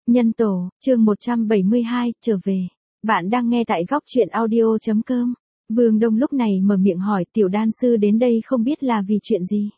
Nhân tổ, chương 172, trở về. Bạn đang nghe tại góc truyện audio.com. Vương Đông lúc này mở miệng hỏi tiểu đan sư đến đây không biết là vì chuyện gì.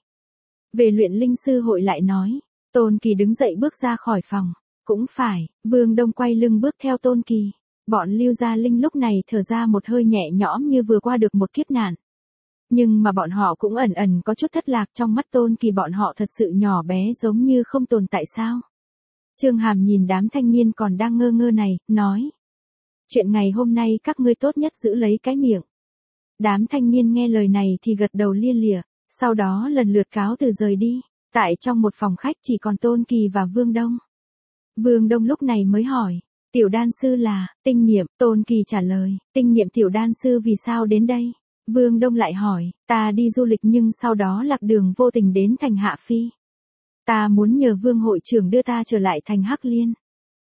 Về luyện linh sư hội lại nói. Tôn Kỳ đứng dậy bước ra khỏi phòng. Cũng phải, Vương Đông quay lưng bước theo Tôn Kỳ. Bọn Lưu Gia Linh lúc này thở ra một hơi nhẹ nhõm như vừa qua được một kiếp nạn. Nhưng mà bọn họ cũng ẩn ẩn có chút thất lạc, trong mắt Tôn Kỳ bọn họ thật sự nhỏ bé giống như không tồn tại sao. Trương Hàm nhìn đám thanh niên còn đang ngơ ngơ này, nói. Chuyện ngày hôm nay các ngươi tốt nhất giữ lấy cái miệng. Đám thanh niên nghe lời này thì gật đầu lia lịa, sau đó lần lượt cáo từ rời đi. Tại trong một phòng khách chỉ còn Tôn Kỳ và Vương Đông. Vương Đông lúc này mới hỏi, tiểu đan sư là, Tinh Niệm, Tôn Kỳ trả lời, Tinh Niệm tiểu đan sư vì sao đến đây? Vương Đông lại hỏi, ta đi du lịch nhưng sau đó lạc đường vô tình đến thành Hạ Phi. Ta muốn nhờ Vương hội trưởng đưa ta trở lại thành Hắc Liên.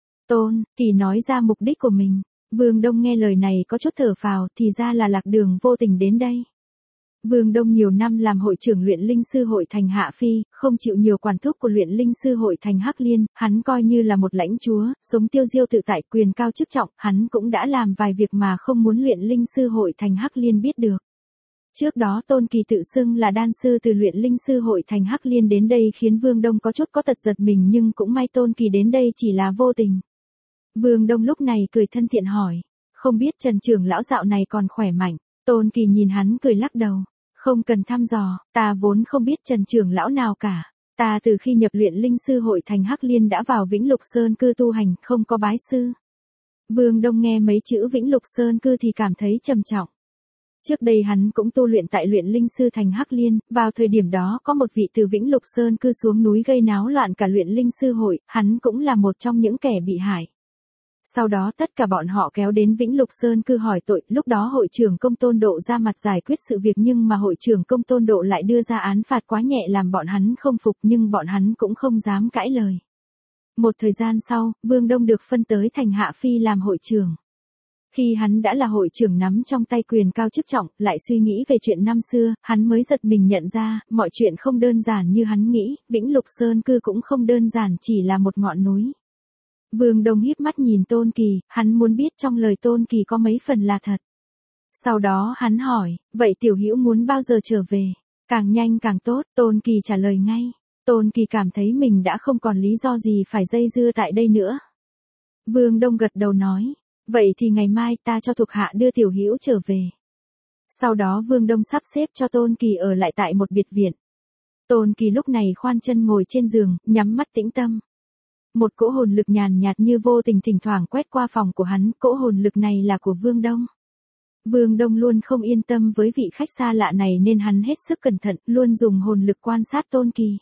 Tôn Kỳ nói ra mục đích của mình. Vương Đông nghe lời này có chút thở phào, thì ra là lạc đường vô tình đến đây. Vương Đông nhiều năm làm hội trưởng luyện linh sư hội thành Hạ Phi, không chịu nhiều quản thúc của luyện linh sư hội thành Hắc Liên, hắn coi như là một lãnh chúa, sống tiêu diêu tự tại, quyền cao chức trọng, hắn cũng đã làm vài việc mà không muốn luyện linh sư hội thành Hắc Liên biết được. Trước đó Tôn Kỳ tự xưng là đan sư từ luyện linh sư hội thành Hắc Liên đến đây khiến Vương Đông có chút có tật giật mình, nhưng cũng may Tôn Kỳ đến đây chỉ là vô tình. Vương Đông lúc này cười thân thiện hỏi, không biết Trần trưởng lão dạo này còn khỏe mạnh. Tôn Kỳ nhìn hắn cười lắc đầu, không cần thăm dò, ta vốn không biết Trần trưởng lão nào cả. Ta từ khi nhập luyện linh sư hội thành Hắc Liên đã vào Vĩnh Lục Sơn cư tu hành, không có bái sư. Vương Đông nghe mấy chữ Vĩnh Lục Sơn cư thì cảm thấy trầm trọng. Trước đây hắn cũng tu luyện tại luyện linh sư thành Hắc Liên, vào thời điểm đó có một vị từ Vĩnh Lục Sơn cư xuống núi gây náo loạn cả luyện linh sư hội, hắn cũng là một trong những kẻ bị hại. Sau đó tất cả bọn họ kéo đến Vĩnh Lục Sơn cư hỏi tội, lúc đó hội trưởng Công Tôn Độ ra mặt giải quyết sự việc nhưng mà hội trưởng Công Tôn Độ lại đưa ra án phạt quá nhẹ làm bọn hắn không phục, nhưng bọn hắn cũng không dám cãi lời. Một thời gian sau, Vương Đông được phân tới thành Hạ Phi làm hội trưởng. Khi hắn đã là hội trưởng nắm trong tay quyền cao chức trọng, lại suy nghĩ về chuyện năm xưa, hắn mới giật mình nhận ra, mọi chuyện không đơn giản như hắn nghĩ, Vĩnh Lục Sơn cư cũng không đơn giản chỉ là một ngọn núi. Vương Đông híp mắt nhìn Tôn Kỳ, hắn muốn biết trong lời Tôn Kỳ có mấy phần là thật. Sau đó hắn hỏi, vậy tiểu hữu muốn bao giờ trở về? Càng nhanh càng tốt, Tôn Kỳ trả lời ngay. Tôn Kỳ cảm thấy mình đã không còn lý do gì phải dây dưa tại đây nữa. Vương Đông gật đầu nói, vậy thì ngày mai ta cho thuộc hạ đưa tiểu hữu trở về. Sau đó Vương Đông sắp xếp cho Tôn Kỳ ở lại tại một biệt viện. Tôn Kỳ lúc này khoan chân ngồi trên giường, nhắm mắt tĩnh tâm. Một cỗ hồn lực nhàn nhạt như vô tình thỉnh thoảng quét qua phòng của hắn, cỗ hồn lực này là của Vương Đông. Vương Đông luôn không yên tâm với vị khách xa lạ này nên hắn hết sức cẩn thận, luôn dùng hồn lực quan sát Tôn Kỳ.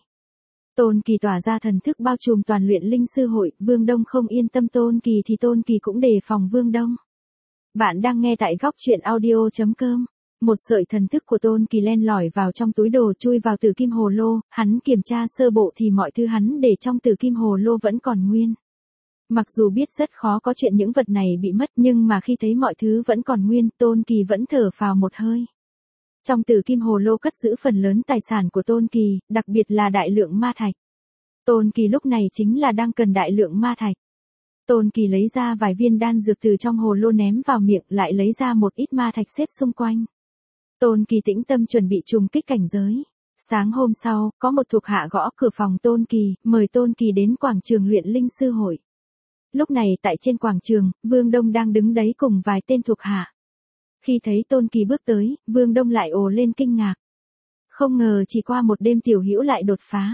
Tôn Kỳ tỏa ra thần thức bao trùm toàn luyện linh sư hội, Vương Đông không yên tâm Tôn Kỳ thì Tôn Kỳ cũng đề phòng Vương Đông. Bạn đang nghe tại góc truyện audio.com. Một sợi thần thức của Tôn Kỳ len lỏi vào trong túi đồ chui vào tử kim hồ lô, hắn kiểm tra sơ bộ thì mọi thứ hắn để trong tử kim hồ lô vẫn còn nguyên. Mặc dù biết rất khó có chuyện những vật này bị mất nhưng mà khi thấy mọi thứ vẫn còn nguyên, Tôn Kỳ vẫn thở phào một hơi. Trong tử kim hồ lô cất giữ phần lớn tài sản của Tôn Kỳ, đặc biệt là đại lượng ma thạch. Tôn Kỳ lúc này chính là đang cần đại lượng ma thạch. Tôn Kỳ lấy ra vài viên đan dược từ trong hồ lô ném vào miệng, lại lấy ra một ít ma thạch xếp xung quanh. Tôn Kỳ tĩnh tâm chuẩn bị trùng kích cảnh giới. Sáng hôm sau, có một thuộc hạ gõ cửa phòng Tôn Kỳ, mời Tôn Kỳ đến quảng trường luyện linh sư hội. Lúc này tại trên quảng trường, Vương Đông đang đứng đấy cùng vài tên thuộc hạ. Khi thấy Tôn Kỳ bước tới, Vương Đông lại ồ lên kinh ngạc. Không ngờ chỉ qua một đêm tiểu hữu lại đột phá.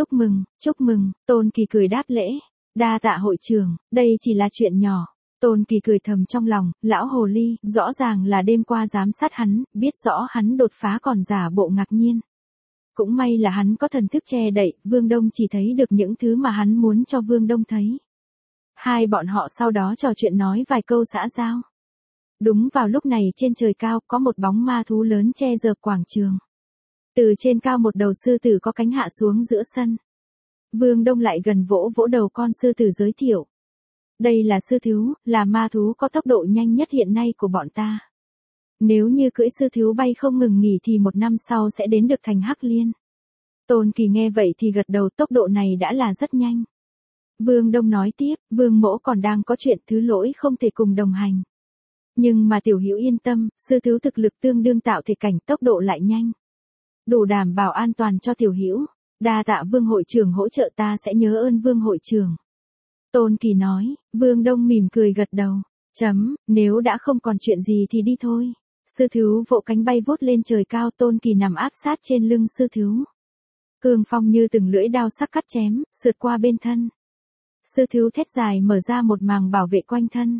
Chúc mừng, Tôn Kỳ cười đáp lễ. Đa tạ hội trưởng, đây chỉ là chuyện nhỏ. Tôn Kỳ cười thầm trong lòng, lão hồ ly, rõ ràng là đêm qua giám sát hắn, biết rõ hắn đột phá còn giả bộ ngạc nhiên. Cũng may là hắn có thần thức che đậy, Vương Đông chỉ thấy được những thứ mà hắn muốn cho Vương Đông thấy. Hai bọn họ sau đó trò chuyện nói vài câu xã giao. Đúng vào lúc này trên trời cao có một bóng ma thú lớn che dợp quảng trường. Từ trên cao một đầu sư tử có cánh hạ xuống giữa sân. Vương Đông lại gần vỗ vỗ đầu con sư tử giới thiệu. Đây là sư thú, là ma thú có tốc độ nhanh nhất hiện nay của bọn ta. Nếu như cưỡi sư thú bay không ngừng nghỉ thì 1 năm sau sẽ đến được thành Hắc Liên. Tôn Kỳ nghe vậy thì gật đầu, tốc độ này đã là rất nhanh. Vương Đông nói tiếp, Vương mỗ còn đang có chuyện thứ lỗi không thể cùng đồng hành. Nhưng mà tiểu hữu yên tâm, sư thiếu thực lực tương đương tạo thể cảnh, tốc độ lại nhanh. Đủ đảm bảo an toàn cho tiểu hữu. Đa tạ Vương hội trưởng hỗ trợ, ta sẽ nhớ ơn Vương hội trưởng. Tôn Kỳ nói. Vương Đông mỉm cười gật đầu. Nếu đã không còn chuyện gì thì đi thôi. Sư thiếu vỗ cánh bay vút lên trời cao, Tôn Kỳ nằm áp sát trên lưng sư thiếu. Cương phong như từng lưỡi đao sắc cắt chém, sượt qua bên thân. Sư thiếu thét dài mở ra một màng bảo vệ quanh thân.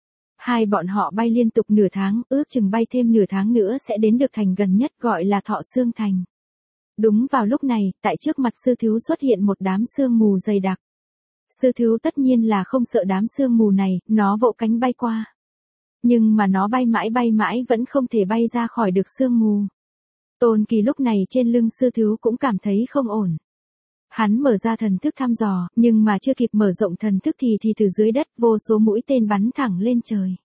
Hai bọn họ bay liên tục nửa tháng, ước chừng bay thêm nửa tháng nữa sẽ đến được thành gần nhất gọi là Thọ Xương Thành. Đúng vào lúc này, tại trước mặt sư thiếu xuất hiện một đám sương mù dày đặc. Sư thiếu tất nhiên là không sợ đám sương mù này, nó vỗ cánh bay qua. Nhưng mà nó bay mãi vẫn không thể bay ra khỏi được sương mù. Tôn Kỳ lúc này trên lưng sư thiếu cũng cảm thấy không ổn. Hắn mở ra thần thức thăm dò, nhưng mà chưa kịp mở rộng thần thức thì từ dưới đất vô số mũi tên bắn thẳng lên trời.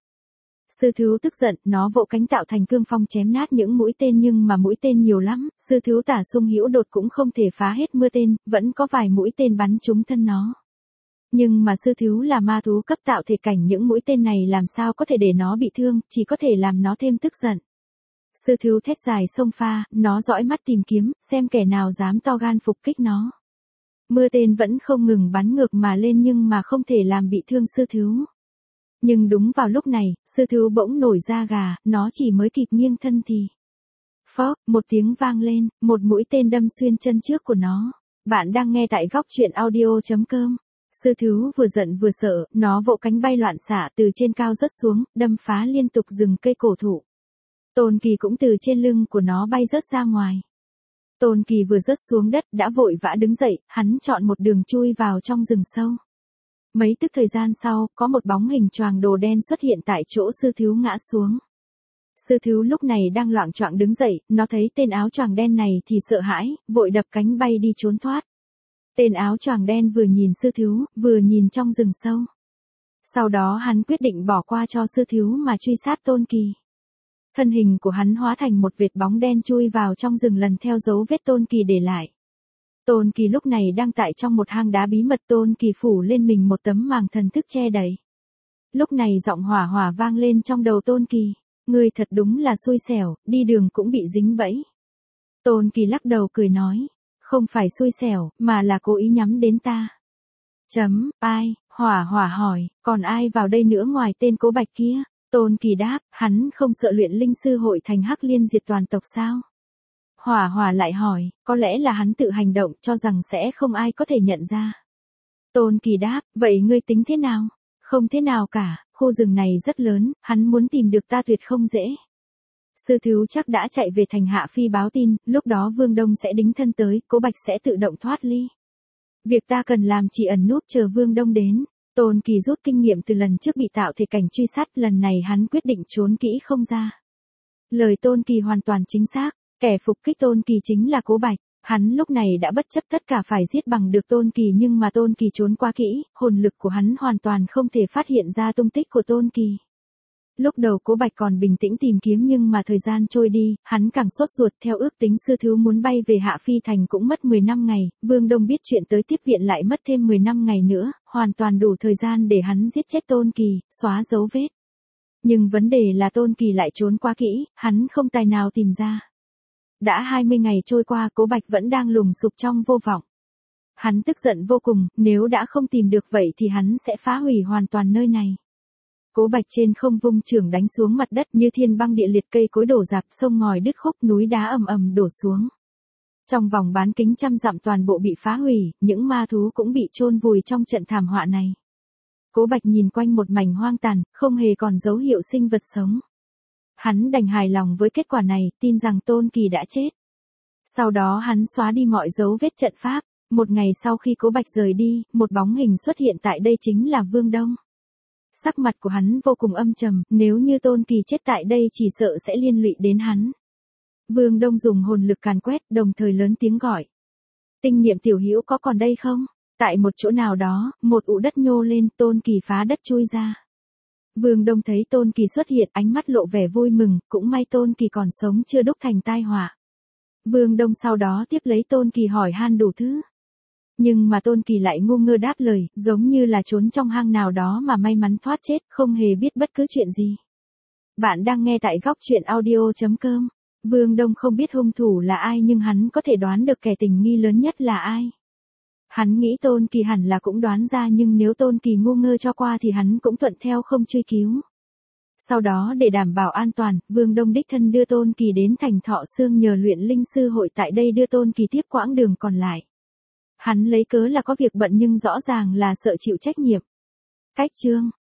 Sư thiếu tức giận, nó vỗ cánh tạo thành cương phong chém nát những mũi tên, nhưng mà mũi tên nhiều lắm, sư thiếu tả sung hữu đột cũng không thể phá hết mưa tên, vẫn có vài mũi tên bắn trúng thân nó. Nhưng mà sư thiếu là ma thú cấp tạo thể cảnh, những mũi tên này làm sao có thể để nó bị thương, chỉ có thể làm nó thêm tức giận. Sư thiếu thét dài xông pha, nó dõi mắt tìm kiếm, xem kẻ nào dám to gan phục kích nó. Mưa tên vẫn không ngừng bắn ngược mà lên nhưng mà không thể làm bị thương sư thiếu. Nhưng đúng vào lúc này, sư thiếu bỗng nổi da gà, nó chỉ mới kịp nghiêng thân thì. Phốc, một tiếng vang lên, một mũi tên đâm xuyên chân trước của nó. Bạn đang nghe tại góc truyện audio.com. Sư thiếu vừa giận vừa sợ, nó vỗ cánh bay loạn xạ từ trên cao rớt xuống, đâm phá liên tục rừng cây cổ thụ. Tôn Kỳ cũng từ trên lưng của nó bay rớt ra ngoài. Tôn Kỳ vừa rớt xuống đất đã vội vã đứng dậy, hắn chọn một đường chui vào trong rừng sâu. Mấy tức thời gian sau, có một bóng hình choàng đồ đen xuất hiện tại chỗ sư thiếu ngã xuống. Sư thiếu lúc này đang loạng choạng đứng dậy, nó thấy tên áo choàng đen này thì sợ hãi, vội đập cánh bay đi trốn thoát. Tên áo choàng đen vừa nhìn sư thiếu, vừa nhìn trong rừng sâu. Sau đó hắn quyết định bỏ qua cho sư thiếu mà truy sát Tôn Kỳ. Thân hình của hắn hóa thành một vệt bóng đen chui vào trong rừng lần theo dấu vết Tôn Kỳ để lại. Tôn Kỳ lúc này đang tại trong một hang đá bí mật, Tôn Kỳ phủ lên mình một tấm màng thần thức che đậy. Lúc này giọng hỏa hỏa vang lên trong đầu Tôn Kỳ. Ngươi thật đúng là xui xẻo, đi đường cũng bị dính bẫy. Tôn Kỳ lắc đầu cười nói. Không phải xui xẻo, mà là cố ý nhắm đến ta. Ai, hỏa hỏa hỏi, còn ai vào đây nữa ngoài tên Cố Bạch kia? Tôn Kỳ đáp, hắn không sợ luyện linh sư hội thành hắc liên diệt toàn tộc sao? Hỏa hỏa lại hỏi, có lẽ là hắn tự hành động cho rằng sẽ không ai có thể nhận ra. Tôn Kỳ đáp, vậy ngươi tính thế nào? Không thế nào cả, khu rừng này rất lớn, hắn muốn tìm được ta tuyệt không dễ. Sư thiếu chắc đã chạy về thành Hạ Phi báo tin, lúc đó Vương Đông sẽ đính thân tới, Cố Bạch sẽ tự động thoát ly. Việc ta cần làm chỉ ẩn núp chờ Vương Đông đến. Tôn Kỳ rút kinh nghiệm từ lần trước bị tạo thể cảnh truy sát, lần này hắn quyết định trốn kỹ không ra. Lời Tôn Kỳ hoàn toàn chính xác, kẻ phục kích Tôn Kỳ chính là Cố Bạch. Hắn lúc này đã bất chấp tất cả phải giết bằng được Tôn Kỳ, nhưng mà Tôn Kỳ trốn quá kỹ, hồn lực của hắn hoàn toàn không thể phát hiện ra tung tích của Tôn Kỳ. Lúc đầu Cố Bạch còn bình tĩnh tìm kiếm, nhưng mà thời gian trôi đi, hắn càng sốt ruột. Theo ước tính sư thiếu muốn bay về Hạ Phi thành cũng mất 10 năm ngày, Vương Đông biết chuyện tới tiếp viện lại mất thêm 10 năm ngày nữa, hoàn toàn đủ thời gian để hắn giết chết Tôn Kỳ, xóa dấu vết. Nhưng vấn đề là Tôn Kỳ lại trốn quá kỹ, hắn không tài nào tìm ra. Đã 20 ngày trôi qua, Cố Bạch vẫn đang lùng sục trong vô vọng. Hắn tức giận vô cùng, nếu đã không tìm được vậy thì hắn sẽ phá hủy hoàn toàn nơi này. Cố Bạch trên không vung chưởng đánh xuống mặt đất như thiên băng địa liệt, cây cối đổ rạp, sông ngòi đứt khúc, núi đá ầm ầm đổ xuống. Trong vòng bán kính trăm dặm toàn bộ bị phá hủy, những ma thú cũng bị chôn vùi trong trận thảm họa này. Cố Bạch nhìn quanh một mảnh hoang tàn, không hề còn dấu hiệu sinh vật sống. Hắn đành hài lòng với kết quả này, tin rằng Tôn Kỳ đã chết. Sau đó hắn xóa đi mọi dấu vết trận pháp. Một ngày sau khi Cố Bạch rời đi, một bóng hình xuất hiện tại đây, chính là Vương Đông. Sắc mặt của hắn vô cùng âm trầm, nếu như Tôn Kỳ chết tại đây chỉ sợ sẽ liên lụy đến hắn. Vương Đông dùng hồn lực càn quét, đồng thời lớn tiếng gọi. Tinh niệm tiểu hữu có còn đây không? Tại một chỗ nào đó, một ụ đất nhô lên, Tôn Kỳ phá đất chui ra. Vương Đông thấy Tôn Kỳ xuất hiện, ánh mắt lộ vẻ vui mừng, cũng may Tôn Kỳ còn sống chưa đúc thành tai họa. Vương Đông sau đó tiếp lấy Tôn Kỳ hỏi han đủ thứ. Nhưng mà Tôn Kỳ lại ngu ngơ đáp lời, giống như là trốn trong hang nào đó mà may mắn thoát chết, không hề biết bất cứ chuyện gì. Bạn đang nghe tại góc chuyện audio.com. Vương Đông không biết hung thủ là ai nhưng hắn có thể đoán được kẻ tình nghi lớn nhất là ai. Hắn nghĩ Tôn Kỳ hẳn là cũng đoán ra nhưng nếu Tôn Kỳ ngu ngơ cho qua thì hắn cũng thuận theo không truy cứu. Sau đó để đảm bảo an toàn, Vương Đông đích thân đưa Tôn Kỳ đến thành Thọ Xương nhờ luyện linh sư hội tại đây đưa Tôn Kỳ tiếp quãng đường còn lại. Hắn lấy cớ là có việc bận nhưng rõ ràng là sợ chịu trách nhiệm. Cách chương